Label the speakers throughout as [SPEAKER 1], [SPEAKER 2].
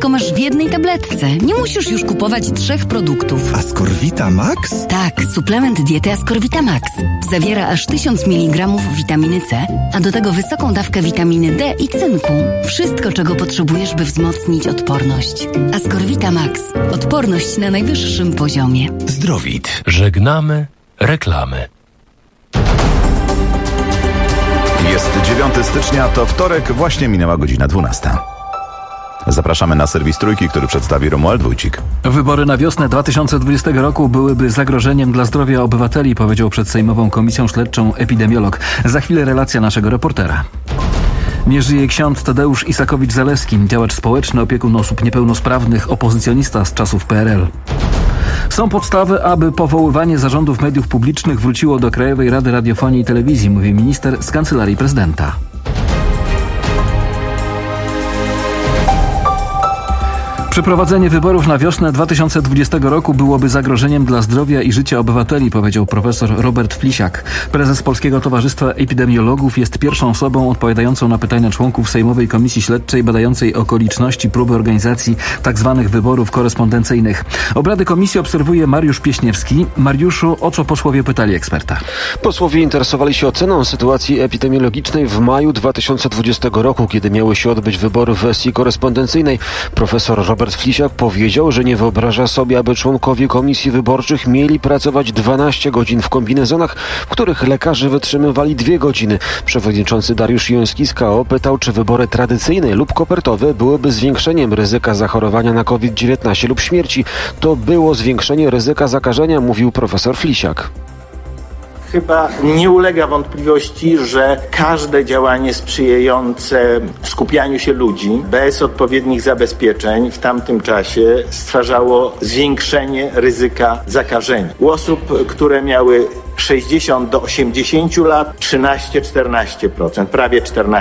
[SPEAKER 1] Wszystko masz w jednej tabletce. Nie musisz już kupować 3 produktów.
[SPEAKER 2] Ascorvita Max?
[SPEAKER 1] Tak, suplement diety Ascorvita Max. Zawiera aż 1000 mg witaminy C, a do tego wysoką dawkę witaminy D i cynku. Wszystko, czego potrzebujesz, by wzmocnić odporność. Ascorvita Max. Odporność na najwyższym poziomie.
[SPEAKER 2] Zdrowit.
[SPEAKER 3] Żegnamy reklamy.
[SPEAKER 4] Jest 9 stycznia, to wtorek, właśnie minęła godzina 12. Zapraszamy na serwis Trójki, który przedstawi Romuald Wójcik.
[SPEAKER 5] Wybory na wiosnę 2020 roku byłyby zagrożeniem dla zdrowia obywateli, powiedział przed Sejmową Komisją Śledczą epidemiolog. Za chwilę relacja naszego reportera. Nie żyje ksiądz Tadeusz Isakowicz-Zaleski, działacz społeczny, opiekun osób niepełnosprawnych, opozycjonista z czasów PRL. Są podstawy, aby powoływanie zarządów mediów publicznych wróciło do Krajowej Rady Radiofonii i Telewizji, mówi minister z Kancelarii Prezydenta. Przeprowadzenie wyborów na wiosnę 2020 roku byłoby zagrożeniem dla zdrowia i życia obywateli, powiedział profesor Robert Flisiak. Prezes Polskiego Towarzystwa Epidemiologów jest pierwszą osobą odpowiadającą na pytania członków Sejmowej Komisji Śledczej badającej okoliczności próby organizacji tzw. wyborów korespondencyjnych. Obrady komisji obserwuje Mariusz Pieśniewski. Mariuszu, o co posłowie pytali eksperta?
[SPEAKER 6] Posłowie interesowali się oceną sytuacji epidemiologicznej w maju 2020 roku, kiedy miały się odbyć wybory w wersji korespondencyjnej. Profesor Robert Flisiak powiedział, że nie wyobraża sobie, aby członkowie komisji wyborczych mieli pracować 12 godzin w kombinezonach, w których lekarze wytrzymywali 2 godziny. Przewodniczący Dariusz Joński z KO pytał, czy wybory tradycyjne lub kopertowe byłyby zwiększeniem ryzyka zachorowania na COVID-19 lub śmierci. To było zwiększenie ryzyka zakażenia, mówił profesor Flisiak.
[SPEAKER 7] Chyba nie ulega wątpliwości, że każde działanie sprzyjające skupianiu się ludzi bez odpowiednich zabezpieczeń w tamtym czasie stwarzało zwiększenie ryzyka zakażenia. U osób, które miały 60 do 80 lat, 13-14%, prawie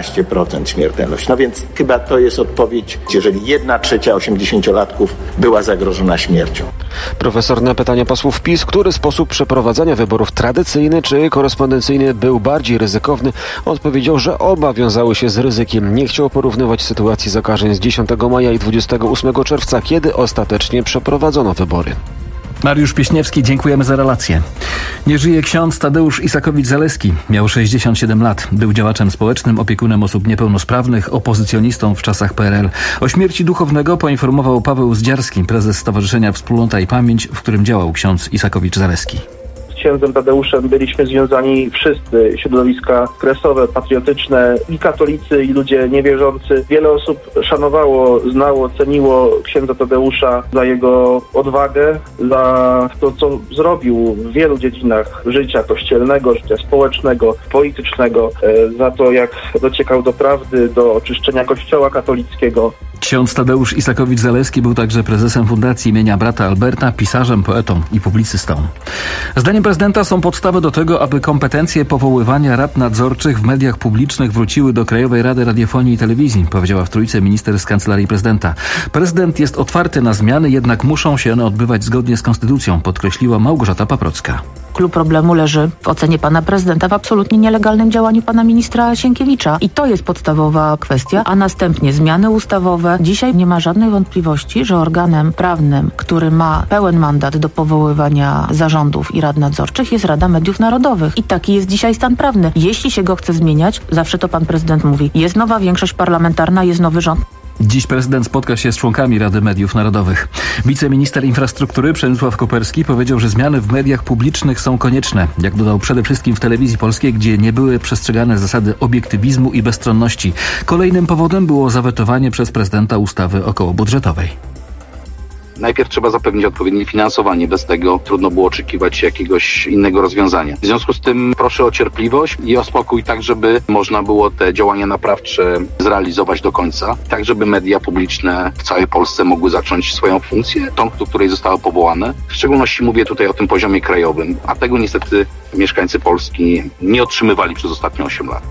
[SPEAKER 7] 14% śmiertelność. No więc chyba to jest odpowiedź, jeżeli 1/3 80-latków była zagrożona śmiercią.
[SPEAKER 6] Profesor na pytania posłów PiS, który sposób przeprowadzania wyborów, tradycyjny czy korespondencyjny, był bardziej ryzykowny, odpowiedział, że oba wiązały się z ryzykiem. Nie chciał porównywać sytuacji zakażeń z 10 maja i 28 czerwca, kiedy ostatecznie przeprowadzono wybory.
[SPEAKER 5] Mariusz Pieśniewski, dziękujemy za relację. Nie żyje ksiądz Tadeusz Isakowicz-Zaleski. Miał 67 lat. Był działaczem społecznym, opiekunem osób niepełnosprawnych, opozycjonistą w czasach PRL. O śmierci duchownego poinformował Paweł Zdziarski, prezes Stowarzyszenia Wspólnota i Pamięć, w którym działał ksiądz Isakowicz-Zaleski.
[SPEAKER 8] Księdzem Tadeuszem byliśmy związani wszyscy, środowiska kresowe, patriotyczne, i katolicy, i ludzie niewierzący. Wiele osób szanowało, znało, ceniło księdza Tadeusza za jego odwagę, za to, co zrobił w wielu dziedzinach życia kościelnego, życia społecznego, politycznego, za to, jak dociekał do prawdy, do oczyszczenia Kościoła katolickiego.
[SPEAKER 5] Ksiądz Tadeusz Isakowicz-Zaleski był także prezesem Fundacji imienia brata Alberta, pisarzem, poetą i publicystą. Zdaniem prezydenta są podstawy do tego, aby kompetencje powoływania rad nadzorczych w mediach publicznych wróciły do Krajowej Rady Radiofonii i Telewizji, powiedziała w Trójce minister z Kancelarii Prezydenta. Prezydent jest otwarty na zmiany, jednak muszą się one odbywać zgodnie z konstytucją, podkreśliła Małgorzata Paprocka.
[SPEAKER 9] Klucz problemu leży w ocenie pana prezydenta w absolutnie nielegalnym działaniu pana ministra Sienkiewicza. I to jest podstawowa kwestia, a następnie zmiany ustawowe. Dzisiaj nie ma żadnej wątpliwości, że organem prawnym, który ma pełen mandat do powoływania zarządów i rad nadzorczych, jest Rada Mediów Narodowych. I taki jest dzisiaj stan prawny. Jeśli się go chce zmieniać, zawsze to pan prezydent mówi, jest nowa większość parlamentarna, jest nowy rząd.
[SPEAKER 5] Dziś prezydent spotka się z członkami Rady Mediów Narodowych. Wiceminister infrastruktury Przemysław Koperski powiedział, że zmiany w mediach publicznych są konieczne. Jak dodał, przede wszystkim w telewizji polskiej, gdzie nie były przestrzegane zasady obiektywizmu i bezstronności. Kolejnym powodem było zawetowanie przez prezydenta ustawy okołobudżetowej.
[SPEAKER 10] Najpierw trzeba zapewnić odpowiednie finansowanie. Bez tego trudno było oczekiwać jakiegoś innego rozwiązania. W związku z tym proszę o cierpliwość i o spokój, tak żeby można było te działania naprawcze zrealizować do końca, tak żeby media publiczne w całej Polsce mogły zacząć swoją funkcję, tą, do której zostały powołane. W szczególności mówię tutaj o tym poziomie krajowym, a tego niestety mieszkańcy Polski nie otrzymywali przez ostatnie 8 lat.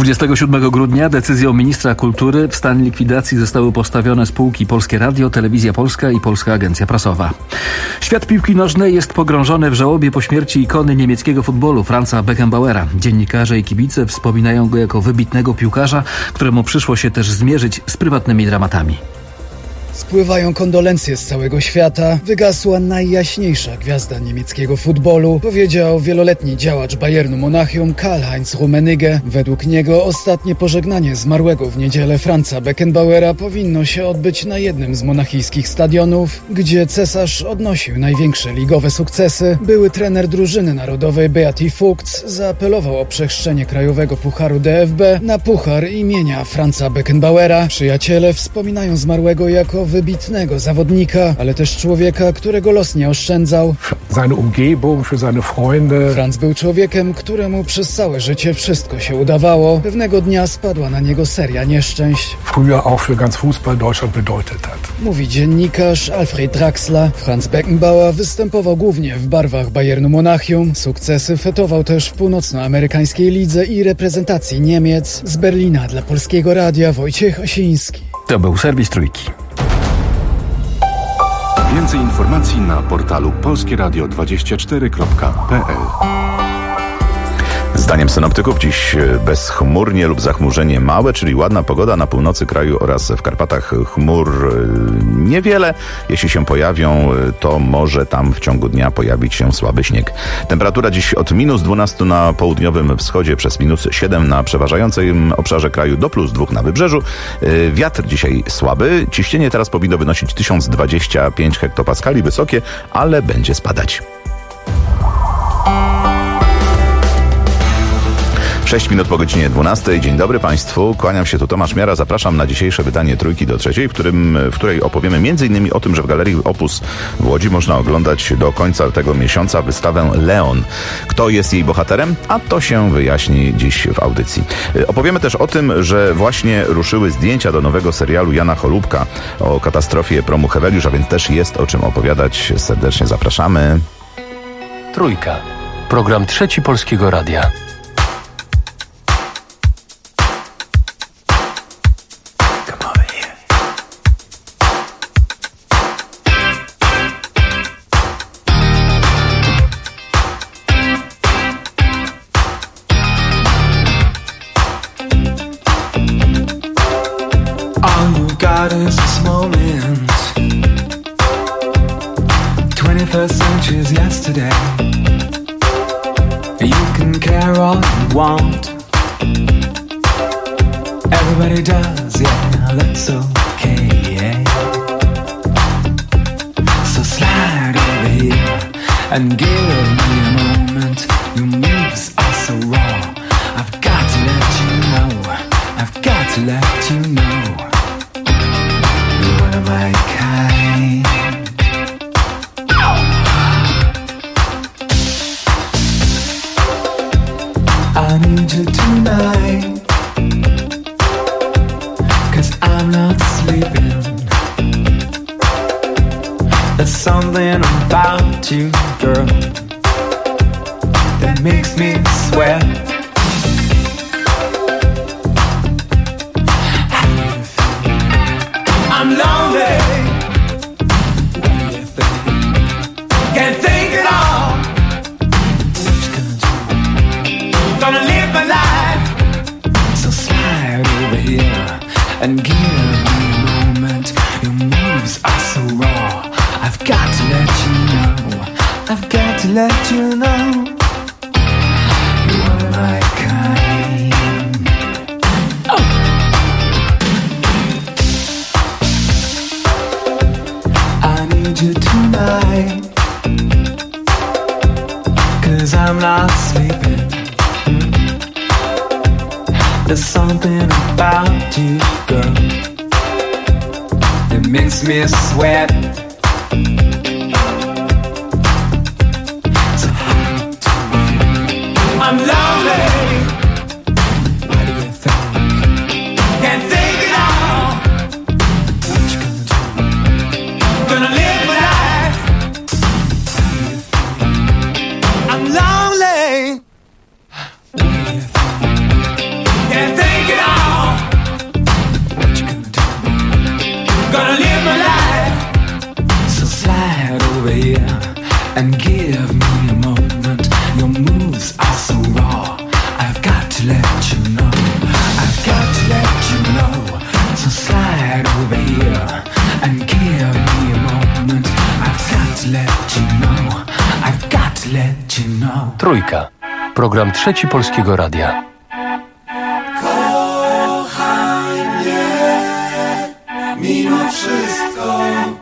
[SPEAKER 5] 27 grudnia decyzją ministra kultury w stan likwidacji zostały postawione spółki Polskie Radio, Telewizja Polska i Polska Agencja Prasowa. Świat piłki nożnej jest pogrążony w żałobie po śmierci ikony niemieckiego futbolu Franza Beckenbauera. Dziennikarze i kibice wspominają go jako wybitnego piłkarza, któremu przyszło się też zmierzyć z prywatnymi dramatami.
[SPEAKER 11] spływają kondolencje z całego świata. Wygasła najjaśniejsza gwiazda niemieckiego futbolu, powiedział wieloletni działacz Bayernu Monachium Karl-Heinz Rummenigge. Według niego ostatnie pożegnanie zmarłego w niedzielę Franza Beckenbauera powinno się odbyć na jednym z monachijskich stadionów, gdzie cesarz odnosił największe ligowe sukcesy. Były trener drużyny narodowej Beati Fuchs zaapelował o przechrzczenie krajowego pucharu DFB na puchar imienia Franza Beckenbauera. Przyjaciele wspominają zmarłego jako wybitnego zawodnika, ale też człowieka, którego los nie oszczędzał.
[SPEAKER 12] Seine Umgebung, für seine Freunde.
[SPEAKER 11] Franz był człowiekiem, któremu przez całe życie wszystko się udawało. Pewnego dnia spadła na niego seria nieszczęść.
[SPEAKER 12] Früher auch für ganz Fußball Deutschland bedeutet hat.
[SPEAKER 11] Mówi dziennikarz Alfred Draxler. Franz Beckenbauer występował głównie w barwach Bayernu Monachium. Sukcesy fetował też w północnoamerykańskiej lidze i reprezentacji Niemiec. Z Berlina dla Polskiego Radia Wojciech Osiński.
[SPEAKER 5] To był serwis Trójki.
[SPEAKER 13] Więcej informacji na portalu polskieradio24.pl.
[SPEAKER 4] Zdaniem synoptyków dziś bezchmurnie lub zachmurzenie małe, czyli ładna pogoda na północy kraju oraz w Karpatach. Chmur niewiele. Jeśli się pojawią, to może tam w ciągu dnia pojawić się słaby śnieg. Temperatura dziś od -12 na południowym wschodzie przez -7 na przeważającym obszarze kraju do +2 na wybrzeżu. Wiatr dzisiaj słaby. Ciśnienie teraz powinno wynosić 1025 hektopaskali, wysokie, ale będzie spadać. 6 minut po godzinie 12. Dzień dobry Państwu. Kłaniam się, tu Tomasz Miara. Zapraszam na dzisiejsze wydanie Trójki do trzeciej, w której opowiemy m.in. o tym, że w Galerii Opus w Łodzi można oglądać do końca tego miesiąca wystawę Leon. Kto jest jej bohaterem? A to się wyjaśni dziś w audycji. Opowiemy też o tym, że właśnie ruszyły zdjęcia do nowego serialu Jana Cholubka o katastrofie promu Heweliusz, a więc też jest o czym opowiadać. Serdecznie zapraszamy.
[SPEAKER 3] Trójka. Program Trzeci Polskiego Radia.
[SPEAKER 14] Is this moment 21st century's yesterday. You can care all you want. Everybody does, yeah, that's okay, yeah. So slide over here and give me a moment. Your moves are so raw. I've got to let you know. I've got to let you know. One of my kind. I need you tonight, 'cause I'm not sleeping. There's something about you, girl, that makes me sweat. I'm lonely. What do you think? Can't think at all. What you gonna do? Gonna live my life. So slide over here and give me a moment. Your moves are so raw. I've got to let you know. I've got to let you know. You're my kind. Oh. I need you tonight, 'cause I'm not sleeping. There's something about you, girl, that makes me sweat. So hard to feel. I'm lonely. What do you think? Can't think it all. What you gonna do? Gonna live my life. What do you think? I'm lonely. What do you think? Can't think it all. What you gonna do? Gonna live my life. So slide over here and give me a moment. Your moves are so raw. I've got to let you know. I've got to let you know. So slide over here and give give me a moment. I've got to let you know. I've got to let you know.
[SPEAKER 3] Trójka. Program Trzeci Polskiego Radia.
[SPEAKER 14] Kochaj mnie mimo wszystko.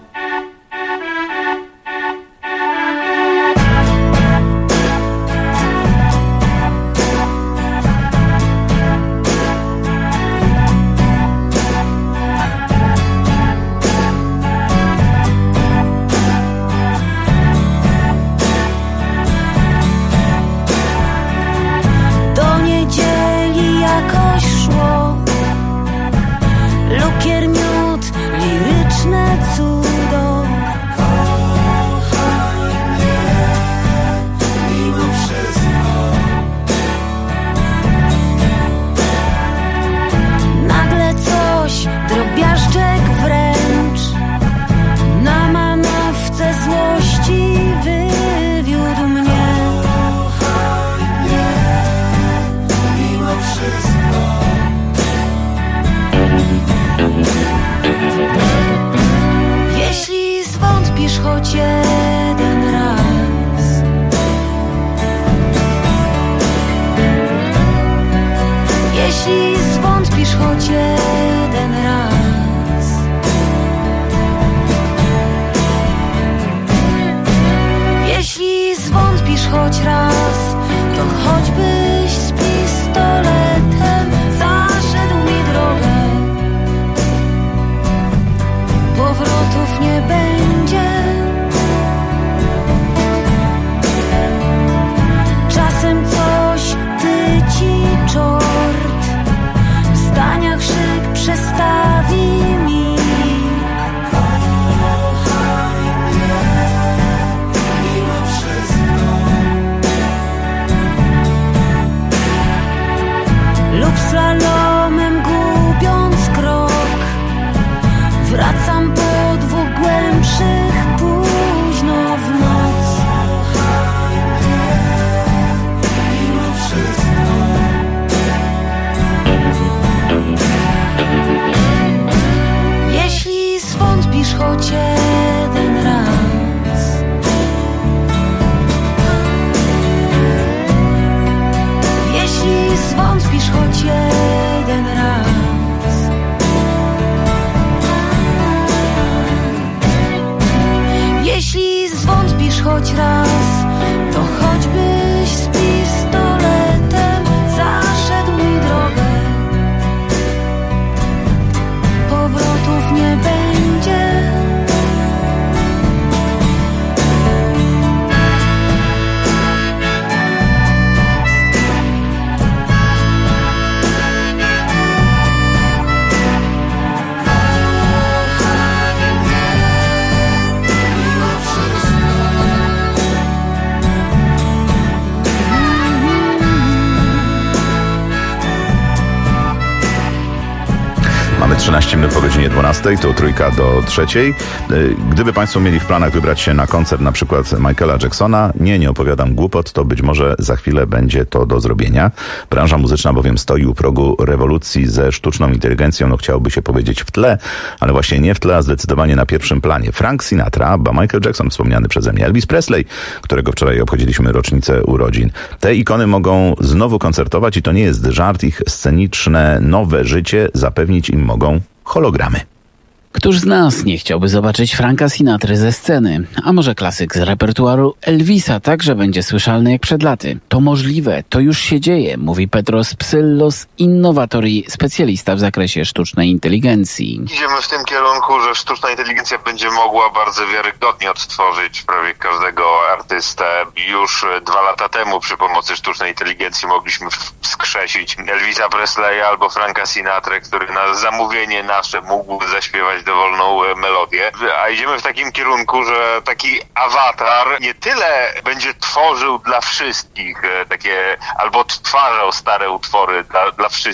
[SPEAKER 4] Mamy 13 minut po godzinie 12, to Trójka do 3. Gdyby Państwo mieli w planach wybrać się na koncert na przykład Michaela Jacksona, nie opowiadam głupot, to być może za chwilę będzie to do zrobienia. Branża muzyczna bowiem stoi u progu rewolucji ze sztuczną inteligencją, no chciałoby się powiedzieć w tle, ale właśnie nie w tle, a zdecydowanie na pierwszym planie. Frank Sinatra, Michael Jackson, wspomniany przeze mnie, Elvis Presley, którego wczoraj obchodziliśmy rocznicę urodzin. Te ikony mogą znowu koncertować i to nie jest żart, ich sceniczne nowe życie zapewnić im mogą hologramy.
[SPEAKER 15] Któż z nas nie chciałby zobaczyć Franka Sinatry ze sceny? A może klasyk z repertuaru Elvisa także będzie słyszalny jak przed laty? To możliwe, to już się dzieje, mówi Petros Psyllos, innowator i specjalista w zakresie sztucznej inteligencji.
[SPEAKER 16] Idziemy w tym kierunku, że sztuczna inteligencja będzie mogła bardzo wiarygodnie odtworzyć prawie każdego artystę. Już 2 lata temu przy pomocy sztucznej inteligencji mogliśmy wskrzesić Elvisa Presleya albo Franka Sinatrę, który na zamówienie nasze mógł zaśpiewać dowolną melodię, a idziemy w takim kierunku, że taki awatar nie tyle będzie tworzył dla wszystkich takie, albo odtwarzał stare utwory dla wszystkich,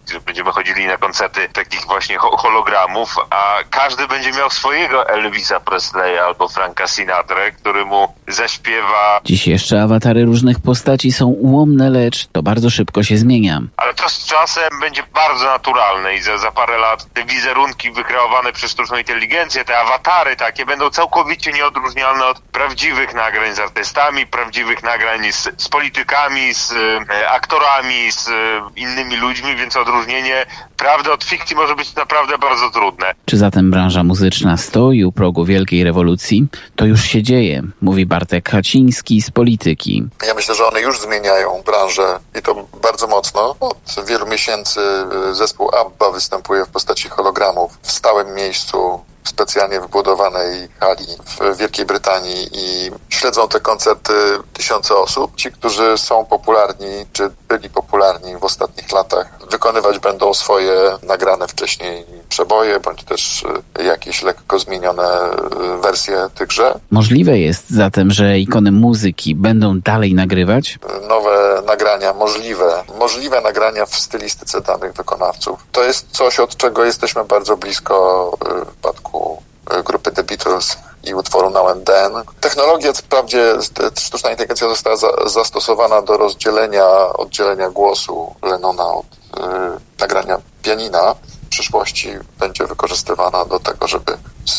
[SPEAKER 16] że będziemy chodzili na koncerty takich właśnie hologramów, a każdy będzie miał swojego Elvisa Presleya albo Franka Sinatrę, który mu zaśpiewa.
[SPEAKER 15] Dziś jeszcze awatary różnych postaci są ułomne, lecz to bardzo szybko się zmienia.
[SPEAKER 16] Ale to z czasem będzie bardzo naturalne i za parę lat te wizerunki wykreowane przez sztuczną inteligencję, te awatary takie będą całkowicie nieodróżnialne od prawdziwych nagrań z artystami, prawdziwych nagrań z politykami, z aktorami, z innymi ludźmi, więc odróżnienie prawdy od fikcji może być naprawdę bardzo trudne.
[SPEAKER 15] Czy zatem branża muzyczna stoi u progu wielkiej rewolucji? To już się dzieje, mówi Bartek Haciński z Polityki.
[SPEAKER 17] Ja myślę, że one już zmieniają branżę i to bardzo mocno. Od wielu miesięcy zespół ABBA występuje w postaci hologramów w stałym miejscu, w specjalnie wybudowanej hali w Wielkiej Brytanii i śledzą te koncerty tysiące osób. Ci, którzy są popularni, czy byli popularni w ostatnich latach, wykonywać będą swoje nagrane wcześniej przeboje, bądź też jakieś lekko zmienione wersje tychże.
[SPEAKER 15] Możliwe jest zatem, że ikony muzyki będą dalej nagrywać?
[SPEAKER 17] Nowe nagrania, możliwe nagrania w stylistyce danych wykonawców. To jest coś, od czego jesteśmy bardzo blisko w przypadku grupy The Beatles i utworu Now and Then. Technologia, wprawdzie sztuczna inteligencja została zastosowana do oddzielenia głosu Lennona od nagrania pianina. W przyszłości będzie wykorzystywana do tego, żeby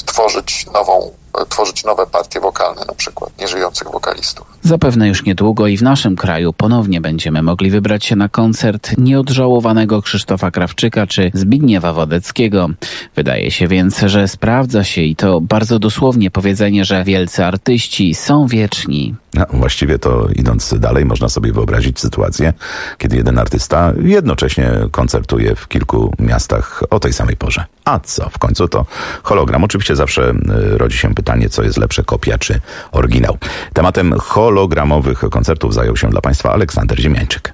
[SPEAKER 17] tworzyć nowe partie wokalne, na przykład nieżyjących wokalistów.
[SPEAKER 15] Zapewne już niedługo i w naszym kraju ponownie będziemy mogli wybrać się na koncert nieodżałowanego Krzysztofa Krawczyka czy Zbigniewa Wodeckiego. Wydaje się więc, że sprawdza się i to bardzo dosłownie powiedzenie, że wielcy artyści są wieczni.
[SPEAKER 4] No, właściwie to idąc dalej, można sobie wyobrazić sytuację, kiedy jeden artysta jednocześnie koncertuje w kilku miastach o tej samej porze. A co? W końcu to hologram. Oczywiście zawsze rodzi się pytanie, co jest lepsze, kopia czy oryginał. Tematem hologramowych koncertów zajął się dla Państwa Aleksander Ziemiańczyk.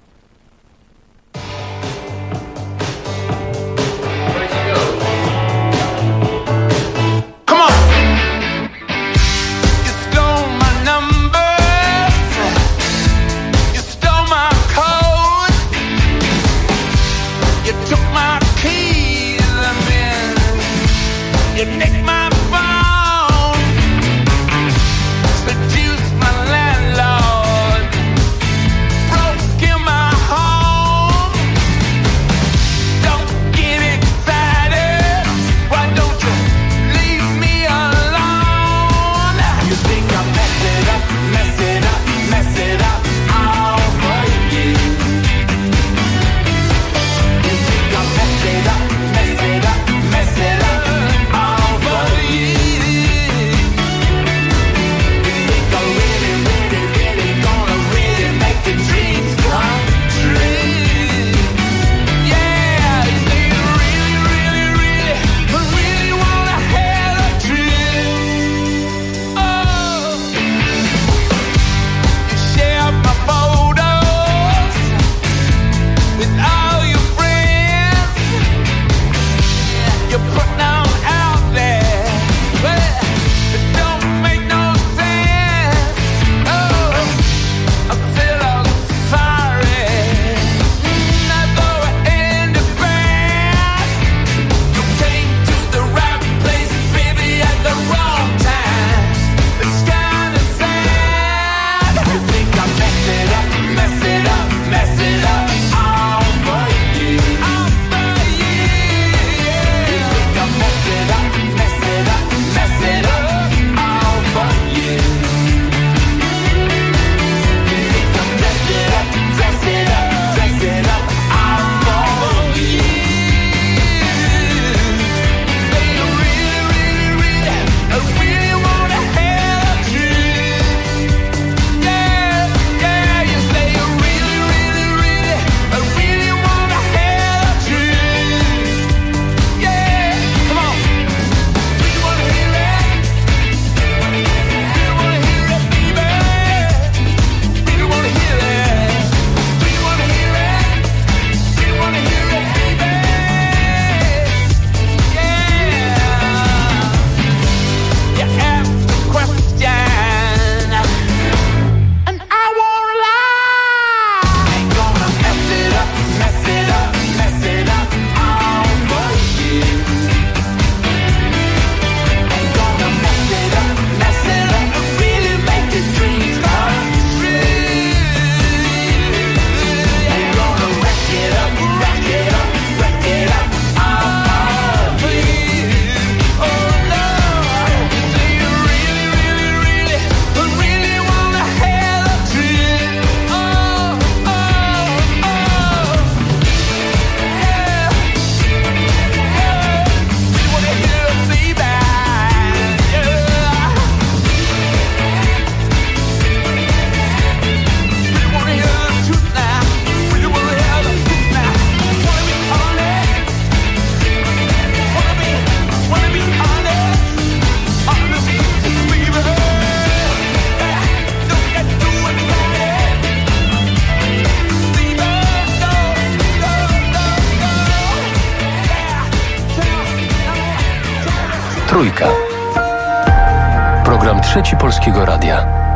[SPEAKER 14] Seduce my landlord, broke in my
[SPEAKER 3] Program Trzeci Polskiego Radia.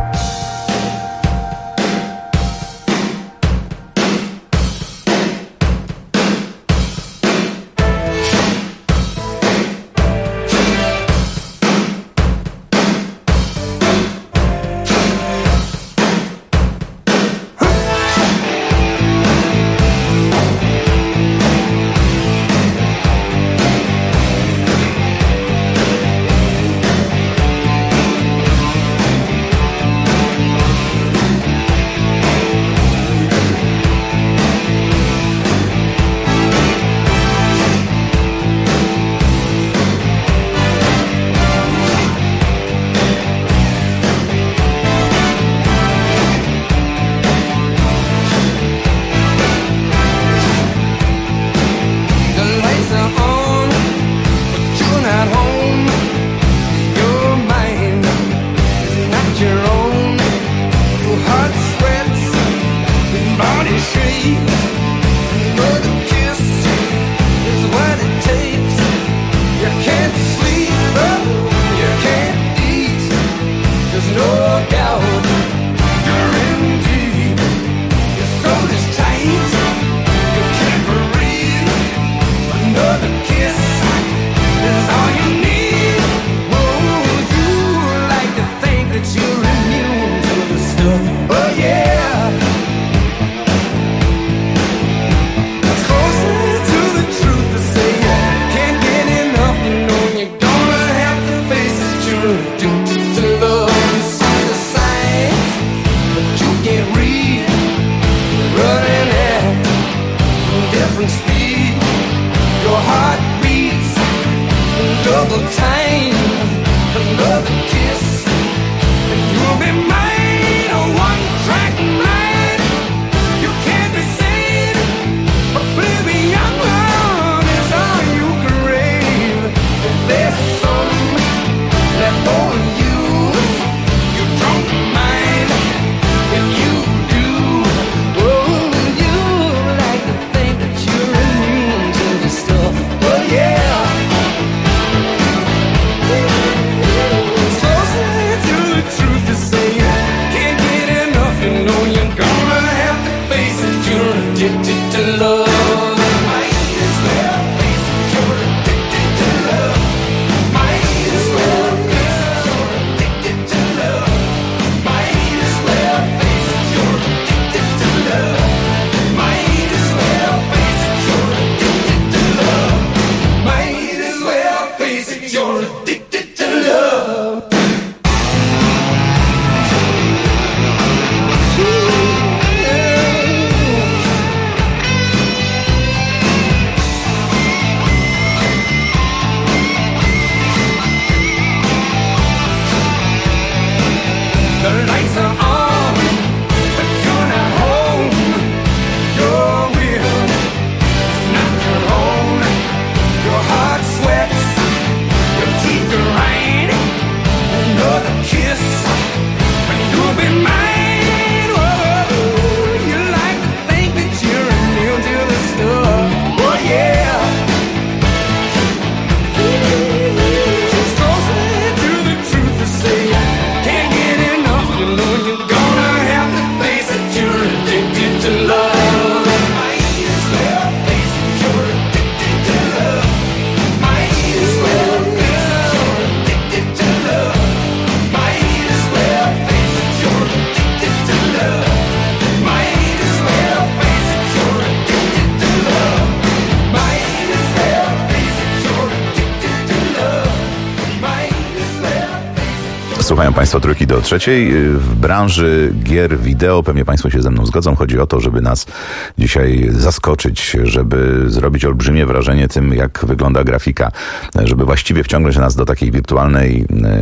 [SPEAKER 4] Słuchają Państwo Trójki do trzeciej. W branży gier wideo, pewnie Państwo się ze mną zgodzą, chodzi o to, żeby nas dzisiaj zaskoczyć, żeby zrobić olbrzymie wrażenie tym, jak wygląda grafika, żeby właściwie wciągnąć nas do takiej wirtualnej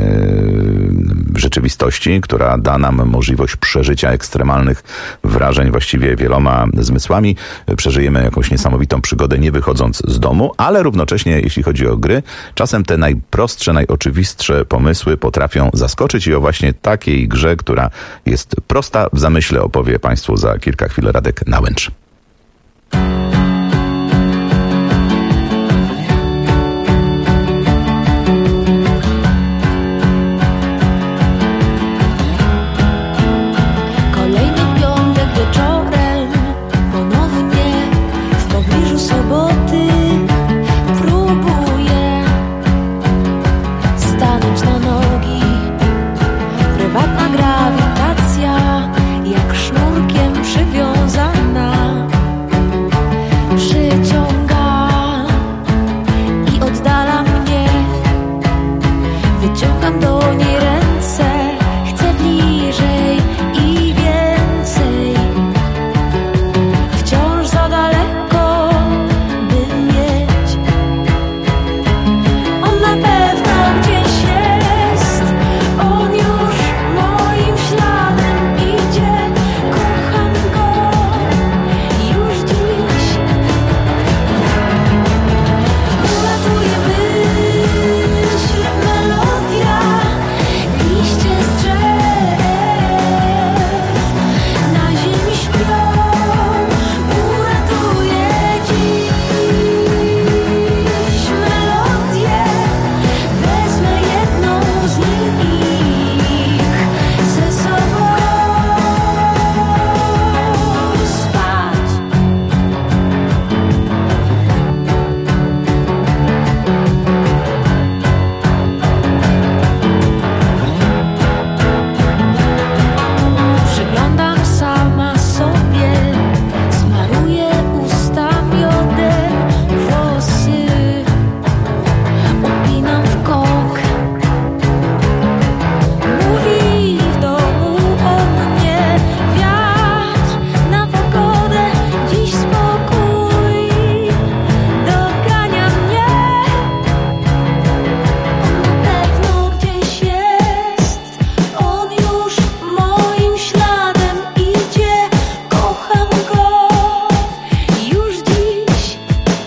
[SPEAKER 4] rzeczywistości, która da nam możliwość przeżycia ekstremalnych wrażeń właściwie wieloma zmysłami. Przeżyjemy jakąś niesamowitą przygodę, nie wychodząc z domu, ale równocześnie, jeśli chodzi o gry, czasem te najprostsze, najoczywistsze pomysły potrafią zaskoczyć i o właśnie takiej grze, która jest prosta w zamyśle, opowie Państwu za kilka chwil Radek Nałęcz.
[SPEAKER 14] Wyciągam do niej ręce, chcę bliżej i więcej. Wciąż za daleko, by mieć. On na pewno gdzieś jest, on już moim śladem idzie. Kocham go już dziś. Ulatuje myśl, melodia, liście z drzew na ziemi śpią. Uratuje dziś melodię, wezmę jedną z nich ze sobą spać. Przyglądam sama sobie, smaruję usta miodem, włosy upinam w kok. Mówi w domu o mnie wiatr na pogodę, dziś spokój dogania mnie. On na pewno gdzieś jest, on już moim śladem idzie. Kocham go już dziś.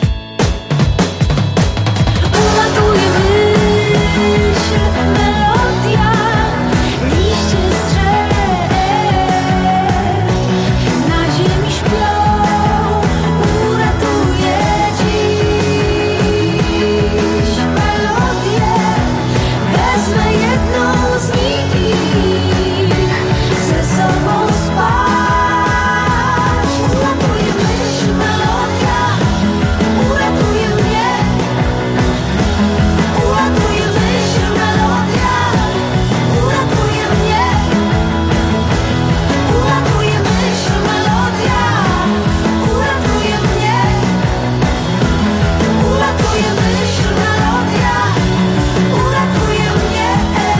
[SPEAKER 14] Ulatuje myśl, melodia, liście z drzew na ziemi śpią. Uratuje dziś melodię, wezmę jedną z nich ze sobą spać. Ulatuje myśl, melodia, uratuje mnie. Uratuje myśl, melodia, uratuje mnie. Uratuje myśl, melodia, uratuje mnie. Uratuje myśl, melodia, uratuje mnie.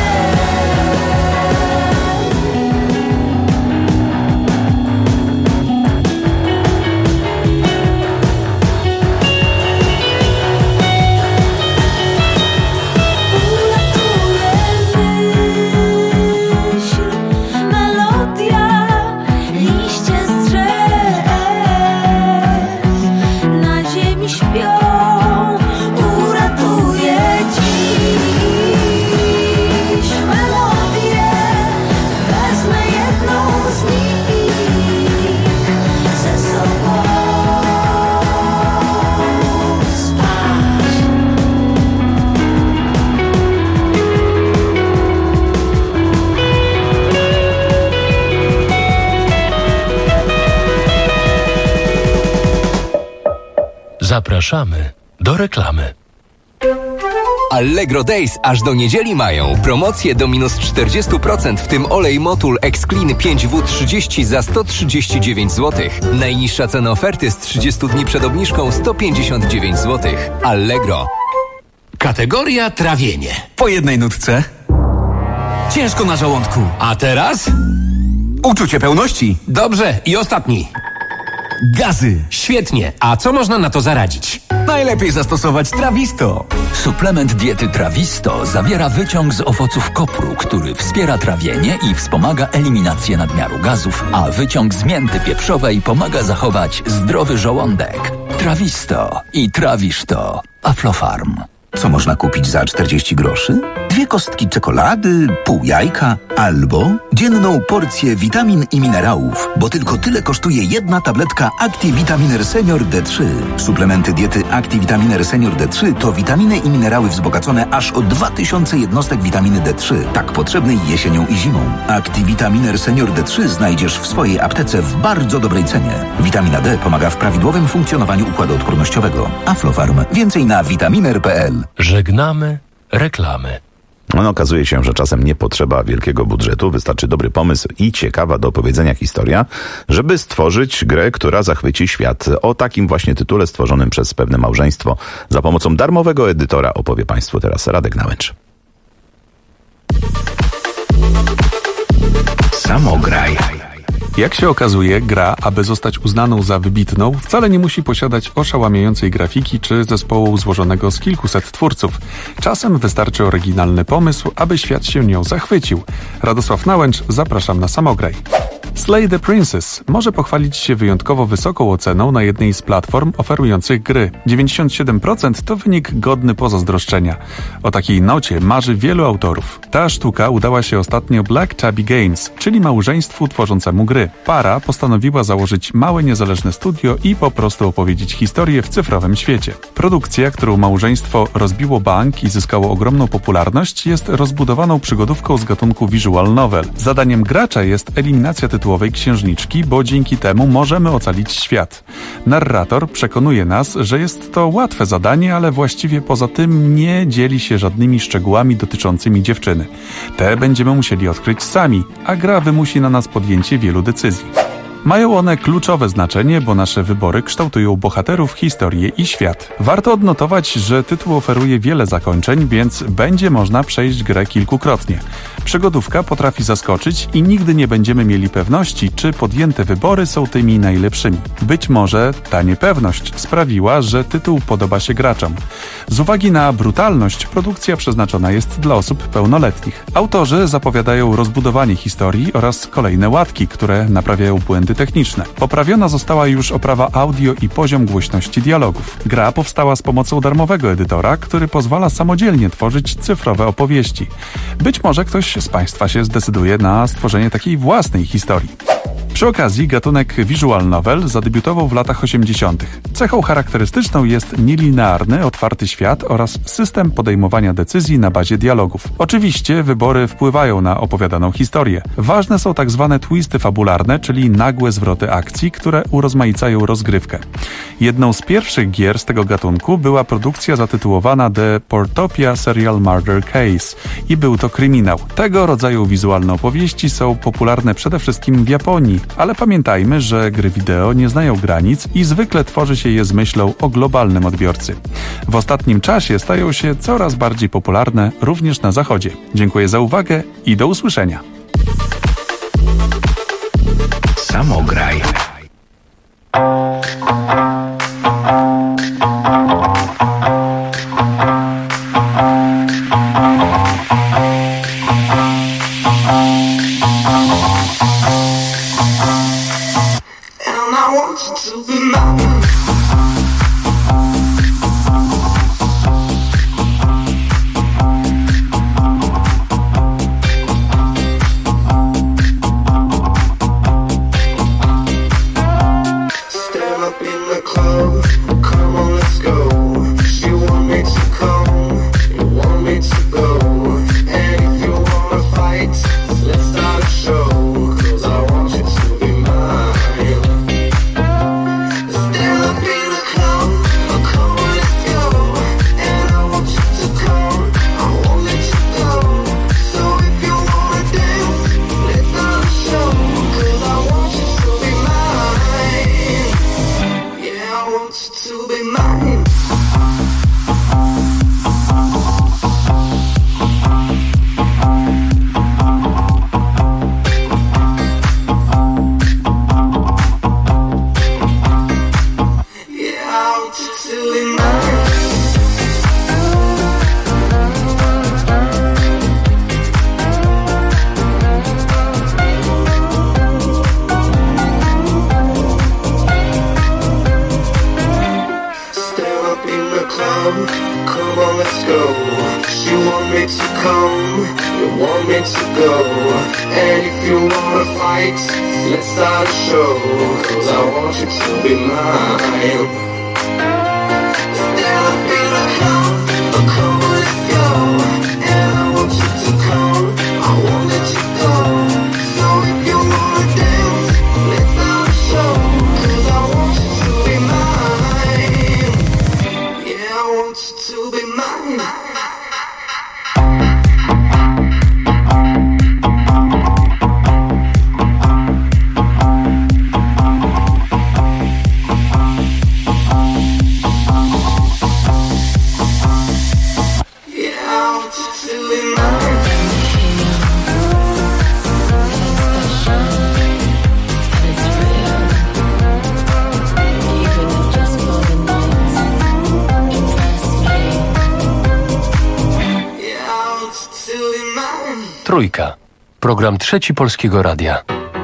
[SPEAKER 14] Myśl, melodia, liście z drzew na ziemi śpią. Uratuje dziś melodię, wezmę jedną z nich ze sobą spać.
[SPEAKER 3] Zapraszamy do reklamy.
[SPEAKER 18] Allegro Days aż do niedzieli mają promocje do minus 40%, w tym olej Motul X-Clean 5W30 za 139 zł. Najniższa cena oferty z 30 dni przed obniżką 159 zł. Allegro.
[SPEAKER 19] Kategoria trawienie. Po jednej nutce. Ciężko na żołądku. A teraz? Uczucie pełności. Dobrze. I ostatni. Gazy. Świetnie. A co można na to zaradzić? Najlepiej zastosować Trawisto.
[SPEAKER 20] Suplement diety Trawisto zawiera wyciąg z owoców kopru, który wspiera trawienie i wspomaga eliminację nadmiaru gazów, a wyciąg z mięty pieprzowej pomaga zachować zdrowy żołądek. Trawisto i trawisz to. Aflofarm.
[SPEAKER 21] Co można kupić za 40 groszy? 2 kostki czekolady, pół jajka albo dzienną porcję witamin i minerałów, bo tylko tyle kosztuje jedna tabletka ActiVitaminer Senior D3. Suplementy diety ActiVitaminer Senior D3 to witaminy i minerały wzbogacone aż o 2000 jednostek witaminy D3, tak potrzebnej jesienią i zimą. ActiVitaminer Senior D3 znajdziesz w swojej aptece w bardzo dobrej cenie. Witamina D pomaga w prawidłowym funkcjonowaniu układu odpornościowego. Aflofarm. Więcej na vitaminer.pl.
[SPEAKER 3] Żegnamy reklamy.
[SPEAKER 4] No, okazuje się, że czasem nie potrzeba wielkiego budżetu, wystarczy dobry pomysł i ciekawa do opowiedzenia historia, żeby stworzyć grę, która zachwyci świat. O takim właśnie tytule stworzonym przez pewne małżeństwo za pomocą darmowego edytora opowie Państwu teraz Radek Nałęcz.
[SPEAKER 2] Samograj.
[SPEAKER 13] Jak się okazuje, gra, aby zostać uznaną za wybitną, wcale nie musi posiadać oszałamiającej grafiki czy zespołu złożonego z kilkuset twórców. Czasem wystarczy oryginalny pomysł, aby świat się nią zachwycił. Radosław Nałęcz, zapraszam na Samograj. Slay the Princess może pochwalić się wyjątkowo wysoką oceną na jednej z platform oferujących gry. 97% to wynik godny pozazdroszczenia. O takiej nocie marzy wielu autorów. Ta sztuka udała się ostatnio Black Tabby Games, czyli małżeństwu tworzącemu gry. Para postanowiła założyć małe niezależne studio i po prostu opowiedzieć historię w cyfrowym świecie. Produkcja, którą małżeństwo rozbiło bank i zyskało ogromną popularność, jest rozbudowaną przygodówką z gatunku visual novel. Zadaniem gracza jest eliminacja tytułowej księżniczki, bo dzięki temu możemy ocalić świat. Narrator przekonuje nas, że jest to łatwe zadanie, ale właściwie poza tym nie dzieli się żadnymi szczegółami dotyczącymi dziewczyny. Te będziemy musieli odkryć sami, a gra wymusi na nas podjęcie wielu decyzji. Mają one kluczowe znaczenie, bo nasze wybory kształtują bohaterów, historię i świat. Warto odnotować, że tytuł oferuje wiele zakończeń, więc będzie można przejść grę kilkukrotnie. Przygodówka potrafi zaskoczyć i nigdy nie będziemy mieli pewności, czy podjęte wybory są tymi najlepszymi. Być może ta niepewność sprawiła, że tytuł podoba się graczom. Z uwagi na brutalność, produkcja przeznaczona jest dla osób pełnoletnich. Autorzy zapowiadają rozbudowanie historii oraz kolejne łatki, które naprawiają błędy techniczne. Poprawiona została już oprawa audio i poziom głośności dialogów. Gra powstała z pomocą darmowego edytora, który pozwala samodzielnie tworzyć cyfrowe opowieści. Być może ktoś z Państwa się zdecyduje na stworzenie takiej własnej historii. Przy okazji gatunek visual novel zadebiutował w latach 80. Cechą charakterystyczną jest nielinearny, otwarty świat oraz system podejmowania decyzji na bazie dialogów. Oczywiście wybory wpływają na opowiadaną historię. Ważne są tak zwane twisty fabularne, czyli nagłe zwroty akcji, które urozmaicają rozgrywkę. Jedną z pierwszych gier z tego gatunku była produkcja zatytułowana The Portopia Serial Murder Case i był to kryminał. Tego rodzaju wizualne opowieści są popularne przede wszystkim w Japonii, ale pamiętajmy, że gry wideo nie znają granic i zwykle tworzy się je z myślą o globalnym odbiorcy. W ostatnim czasie stają się coraz bardziej popularne również na Zachodzie. Dziękuję za uwagę i do usłyszenia.
[SPEAKER 2] Samograj.
[SPEAKER 3] Trójka. Program Trzeci Polskiego Radia.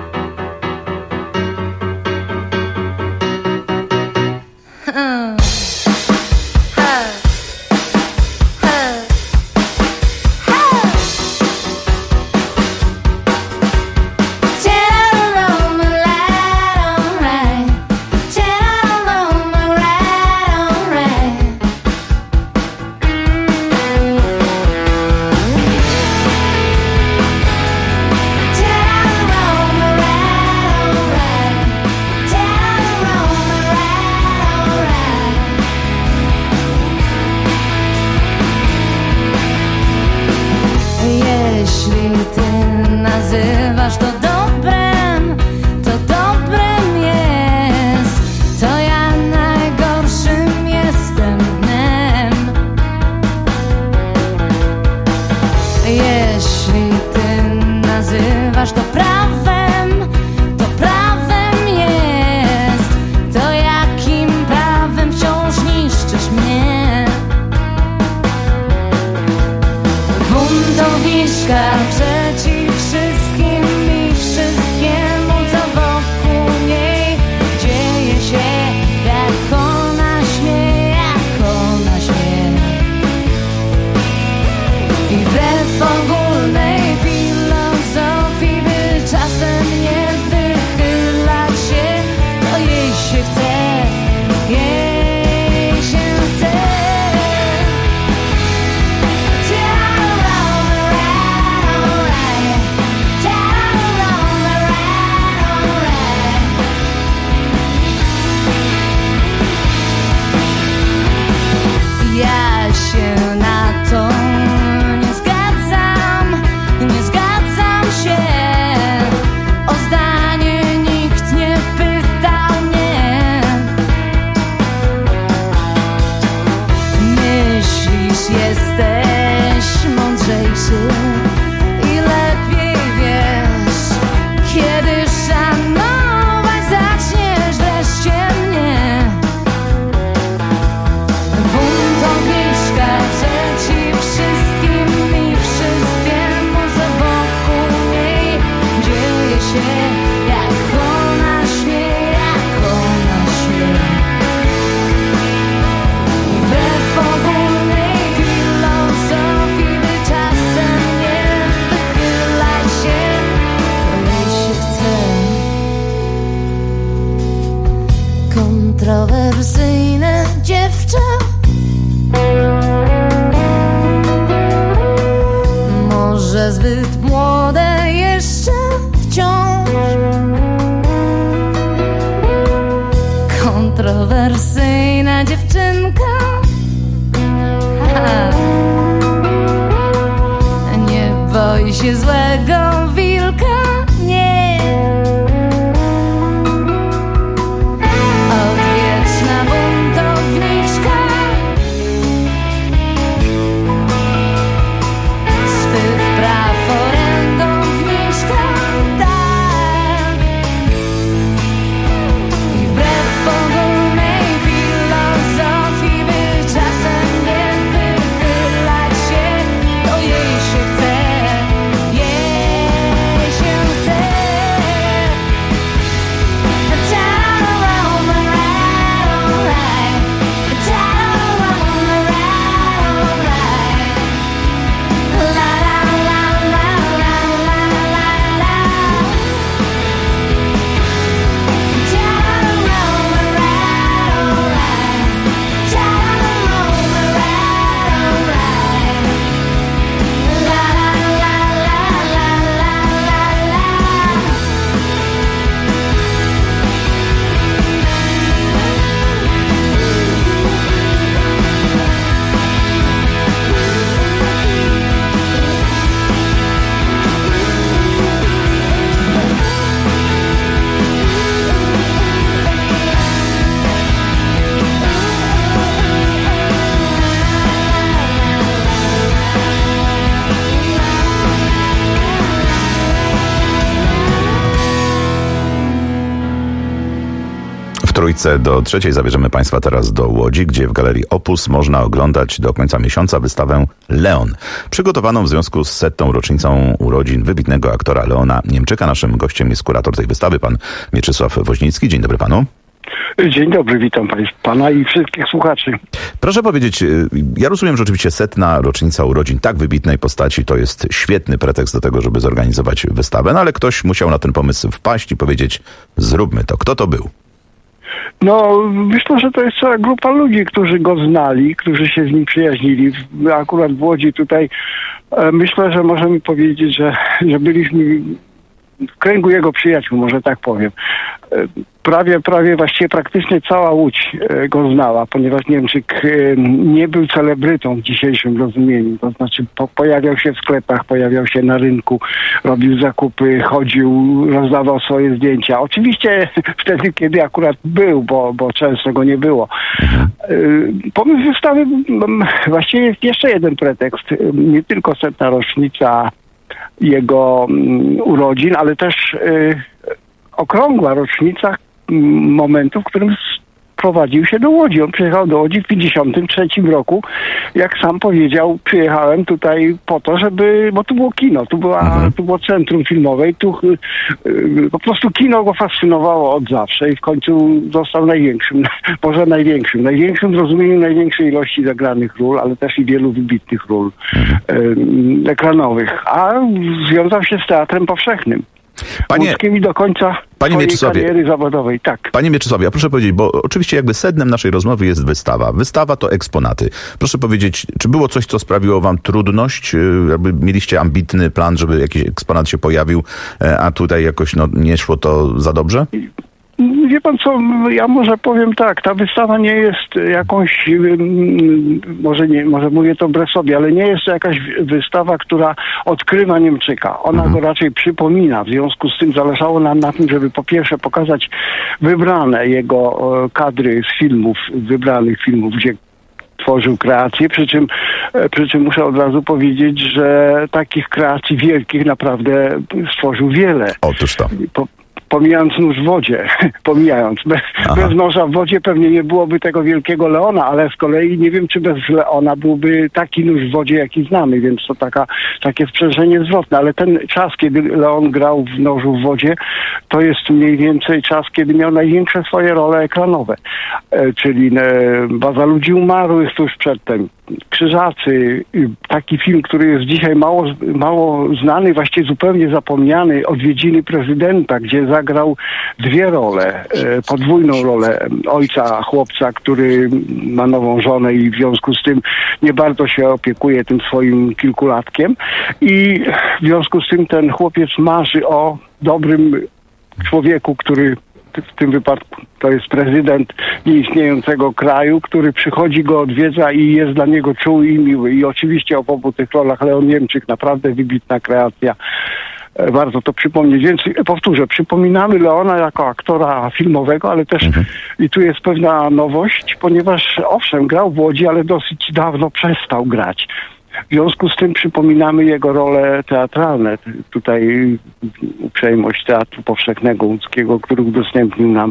[SPEAKER 1] Kontrowersyjne dziewczę, może zbyt młode jeszcze wciąż. Kontrowersyjna dziewczynka, nie boi się złego wilka, nie.
[SPEAKER 14] Yeah.
[SPEAKER 4] Trójce do trzeciej zabierzemy Państwa teraz do Łodzi, gdzie w Galerii Opus można oglądać do końca miesiąca wystawę Leon, przygotowaną w związku z 100. rocznicą urodzin wybitnego aktora Leona Niemczyka. Naszym gościem jest kurator tej wystawy, pan Mieczysław Woźnicki. Dzień dobry panu.
[SPEAKER 7] Dzień dobry, witam pana i wszystkich słuchaczy.
[SPEAKER 4] Proszę powiedzieć, ja rozumiem, że oczywiście 100. rocznica urodzin tak wybitnej postaci to jest świetny pretekst do tego, żeby zorganizować wystawę, no ale ktoś musiał na ten pomysł wpaść i powiedzieć, zróbmy to. Kto to był?
[SPEAKER 7] No, myślę, że to jest cała grupa ludzi, którzy go znali, którzy się z nim przyjaźnili. Akurat w Łodzi tutaj myślę, że możemy powiedzieć, że byliśmy w kręgu jego przyjaciół, może tak powiem. Prawie właściwie praktycznie cała Łódź go znała, ponieważ Niemczyk nie był celebrytą w dzisiejszym rozumieniu. To znaczy pojawiał się w sklepach, pojawiał się na rynku, robił zakupy, chodził, rozdawał swoje zdjęcia. Oczywiście wtedy, kiedy akurat był, bo często go nie było. Pomysł wystawy właściwie jest jeszcze jeden pretekst. Nie tylko 100. rocznica jego urodzin, ale też okrągła rocznica momentu, w którym prowadził się do Łodzi. On przyjechał do Łodzi w 1953 roku. Jak sam powiedział, przyjechałem tutaj po to, bo tu było kino, tu było centrum filmowe i tu po prostu kino go fascynowało od zawsze i w końcu został największym, może największym w rozumieniu największej ilości zagranych ról, ale też i wielu wybitnych ról ekranowych, a związał się z teatrem powszechnym. Łódzkim i do końca swojej kariery zawodowej, tak.
[SPEAKER 4] Panie Mieczysławie, a proszę powiedzieć, bo oczywiście jakby sednem naszej rozmowy jest wystawa. Wystawa to eksponaty. Proszę powiedzieć, czy było coś, co sprawiło wam trudność? Jakby mieliście ambitny plan, żeby jakiś eksponat się pojawił, a tutaj jakoś nie szło to za dobrze?
[SPEAKER 7] Wie pan co, ja może powiem tak, ta wystawa nie jest jakąś, może mówię to wbrew sobie, ale nie jest to jakaś wystawa, która odkrywa Niemczyka. Ona go raczej przypomina. W związku z tym zależało nam na tym, żeby po pierwsze pokazać wybrane jego kadry z filmów, wybranych filmów, gdzie tworzył kreacje, przy czym muszę od razu powiedzieć, że takich kreacji wielkich naprawdę stworzył wiele.
[SPEAKER 4] Otóż to.
[SPEAKER 7] Pomijając nóż w wodzie, bez noża w wodzie pewnie nie byłoby tego wielkiego Leona, ale z kolei nie wiem, czy bez Leona byłby taki nóż w wodzie, jaki znamy, więc to takie sprzężenie zwrotne, ale ten czas, kiedy Leon grał w Nożu w wodzie, to jest mniej więcej czas, kiedy miał największe swoje role ekranowe, czyli Baza ludzi umarłych tuż przedtem, Krzyżacy, taki film, który jest dzisiaj mało znany, właściwie zupełnie zapomniany, Odwiedziny prezydenta, gdzie zagrał dwie role, podwójną rolę ojca chłopca, który ma nową żonę i w związku z tym nie bardzo się opiekuje tym swoim kilkulatkiem i w związku z tym ten chłopiec marzy o dobrym człowieku, który w tym wypadku to jest prezydent nieistniejącego kraju, który przychodzi go, odwiedza i jest dla niego czuły i miły. I oczywiście o obu tych rolach Leon Niemczyk, naprawdę wybitna kreacja. Warto to przypomnieć. Więc powtórzę, przypominamy Leona jako aktora filmowego, ale też i tu jest pewna nowość, ponieważ owszem, grał w Łodzi, ale dosyć dawno przestał grać. W związku z tym przypominamy jego role teatralne. Tutaj uprzejmość Teatru Powszechnego Łódzkiego, który udostępnił nam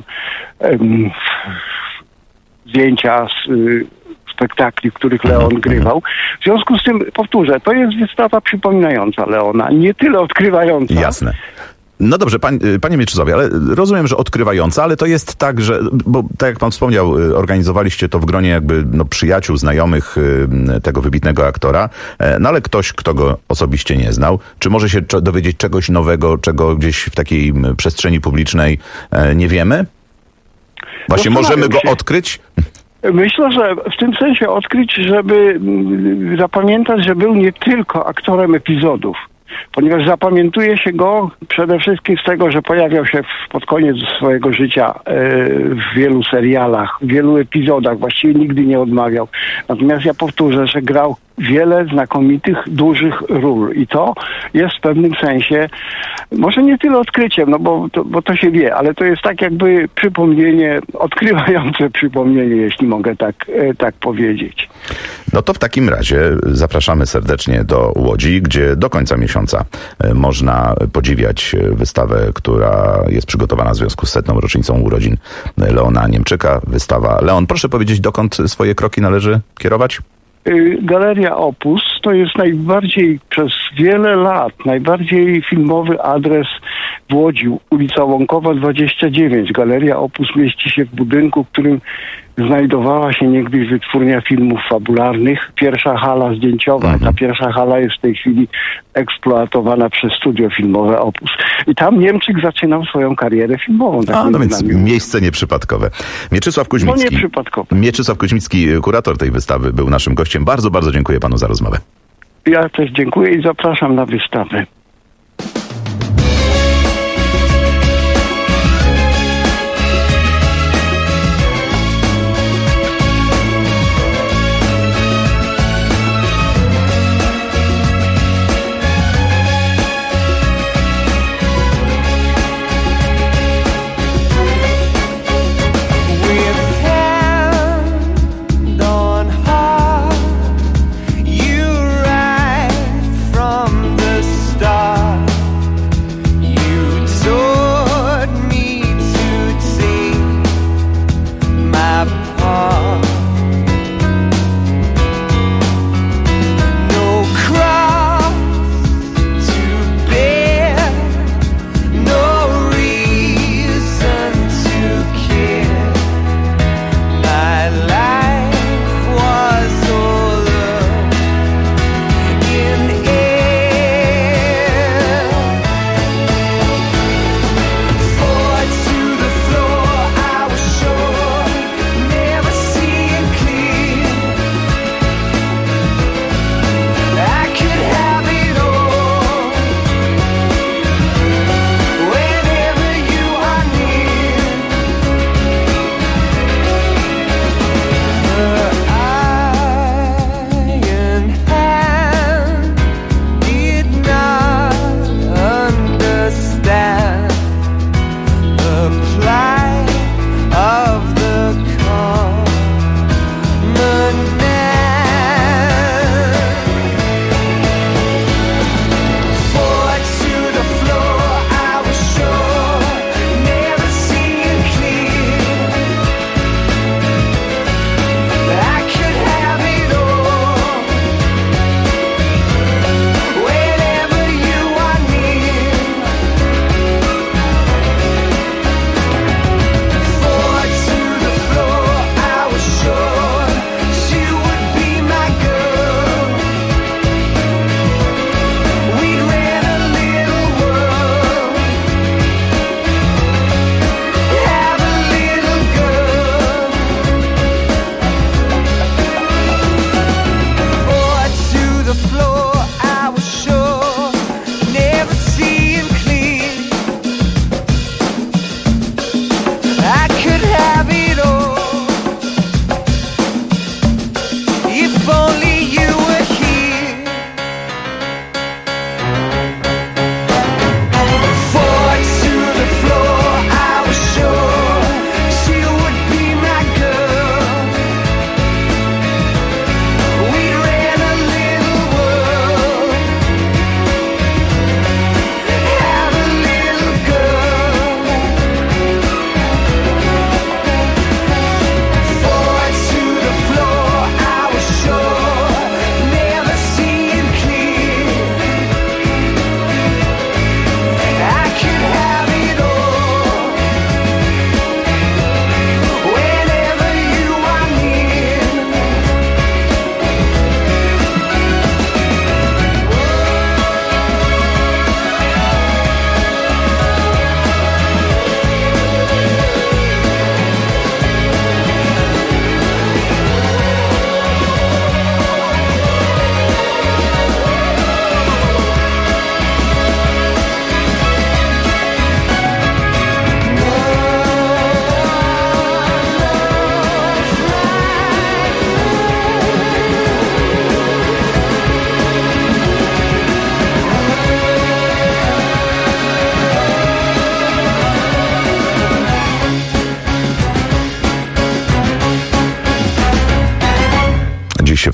[SPEAKER 7] zdjęcia z spektakli, w których Leon grywał. W związku z tym, powtórzę, to jest wystawa przypominająca Leona, nie tyle odkrywająca.
[SPEAKER 4] Jasne. No dobrze, panie Mieczysławie, ale rozumiem, że odkrywająca, ale to jest tak, że, bo tak jak pan wspomniał, organizowaliście to w gronie jakby przyjaciół, znajomych tego wybitnego aktora, no ale ktoś, kto go osobiście nie znał, czy może się dowiedzieć czegoś nowego, czego gdzieś w takiej przestrzeni publicznej nie wiemy? Właśnie możemy go odkryć?
[SPEAKER 7] Myślę, że w tym sensie odkryć, żeby zapamiętać, że był nie tylko aktorem epizodów, ponieważ zapamiętuje się go przede wszystkim z tego, że pojawiał się pod koniec swojego życia w wielu serialach, w wielu epizodach, właściwie nigdy nie odmawiał. Natomiast ja powtórzę, że grał wiele znakomitych, dużych ról. I to jest w pewnym sensie, może nie tyle odkryciem, no bo to się wie, ale to jest tak jakby przypomnienie, odkrywające przypomnienie, jeśli mogę tak powiedzieć.
[SPEAKER 4] No to w takim razie zapraszamy serdecznie do Łodzi, gdzie do końca miesiąca można podziwiać wystawę, która jest przygotowana w związku z 100. rocznicą urodzin Leona Niemczyka. Wystawa Leon. Proszę powiedzieć, dokąd swoje kroki należy kierować?
[SPEAKER 7] Galeria Opus to jest najbardziej przez wiele lat najbardziej filmowy adres w Łodzi, ulica Łąkowa 29. Galeria Opus mieści się w budynku, w którym znajdowała się niegdyś wytwórnia filmów fabularnych, pierwsza hala zdjęciowa. Ta pierwsza hala jest w tej chwili eksploatowana przez studio filmowe Opus. I tam Niemczyk zaczynał swoją karierę filmową.
[SPEAKER 4] No więc miejsce nieprzypadkowe. Mieczysław Kuźmicki.
[SPEAKER 7] No nieprzypadkowe.
[SPEAKER 4] Mieczysław Kuźmicki, kurator tej wystawy, był naszym gościem. Bardzo, bardzo dziękuję panu za rozmowę.
[SPEAKER 7] Ja też dziękuję i zapraszam na wystawę.
[SPEAKER 14] Start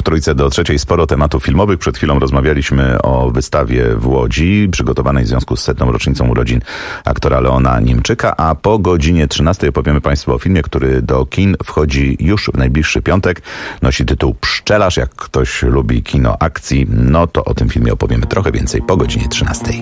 [SPEAKER 4] Trójce do trzeciej sporo tematów filmowych. Przed chwilą rozmawialiśmy o wystawie w Łodzi, przygotowanej w związku z 100. rocznicą urodzin aktora Leona Niemczyka, a po godzinie 13 opowiemy Państwu o filmie, który do kin wchodzi już w najbliższy piątek. Nosi tytuł Pszczelarz. Jak ktoś lubi kino akcji, no to o tym filmie opowiemy trochę więcej po godzinie 13.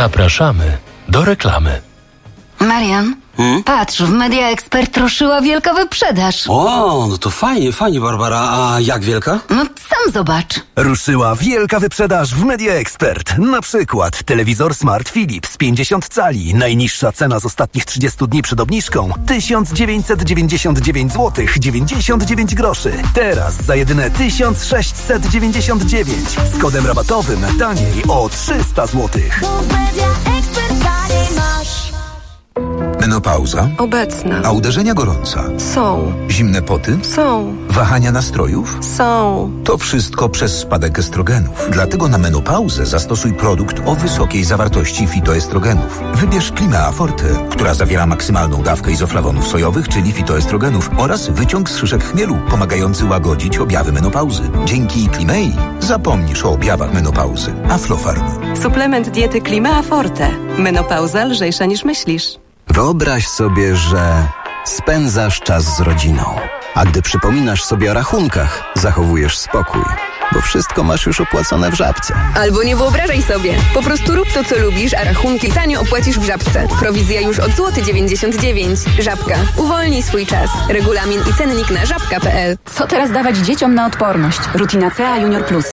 [SPEAKER 3] Zapraszamy do reklamy.
[SPEAKER 1] Marian, patrz, w Media Expert ruszyła wielka wyprzedaż.
[SPEAKER 6] O, no to fajnie, Barbara. A jak wielka?
[SPEAKER 1] No sam zobacz.
[SPEAKER 22] Ruszyła wielka wyprzedaż w Media Expert. Na przykład telewizor Smart Philips 50 cali. Najniższa cena z ostatnich 30 dni przed obniżką 1999 zł 99 groszy. Teraz za jedyne 1699. Z kodem rabatowym taniej o 300 zł.
[SPEAKER 23] Menopauza?
[SPEAKER 24] Obecna.
[SPEAKER 23] A uderzenia gorąca?
[SPEAKER 24] Są.
[SPEAKER 23] Zimne poty?
[SPEAKER 24] Są.
[SPEAKER 23] Wahania nastrojów?
[SPEAKER 24] Są.
[SPEAKER 23] To wszystko przez spadek estrogenów. Dlatego na menopauzę zastosuj produkt o wysokiej zawartości fitoestrogenów. Wybierz Klimea Forte, która zawiera maksymalną dawkę izoflawonów sojowych, czyli fitoestrogenów, oraz wyciąg z szyszek chmielu, pomagający łagodzić objawy menopauzy. Dzięki Klimei zapomnisz o objawach menopauzy. Aflofarm.
[SPEAKER 24] Suplement diety Klimea Forte. Menopauza lżejsza niż myślisz.
[SPEAKER 25] Wyobraź sobie, że spędzasz czas z rodziną, a gdy przypominasz sobie o rachunkach, zachowujesz spokój, bo wszystko masz już opłacone w Żabce.
[SPEAKER 26] Albo nie wyobrażaj sobie. Po prostu rób to, co lubisz, a rachunki tanio opłacisz w Żabce. Prowizja już od złoty 99 zł. Żabka. Uwolnij swój czas. Regulamin i cennik na żabka.pl.
[SPEAKER 27] Co teraz dawać dzieciom na odporność? Rutina C Junior Plus.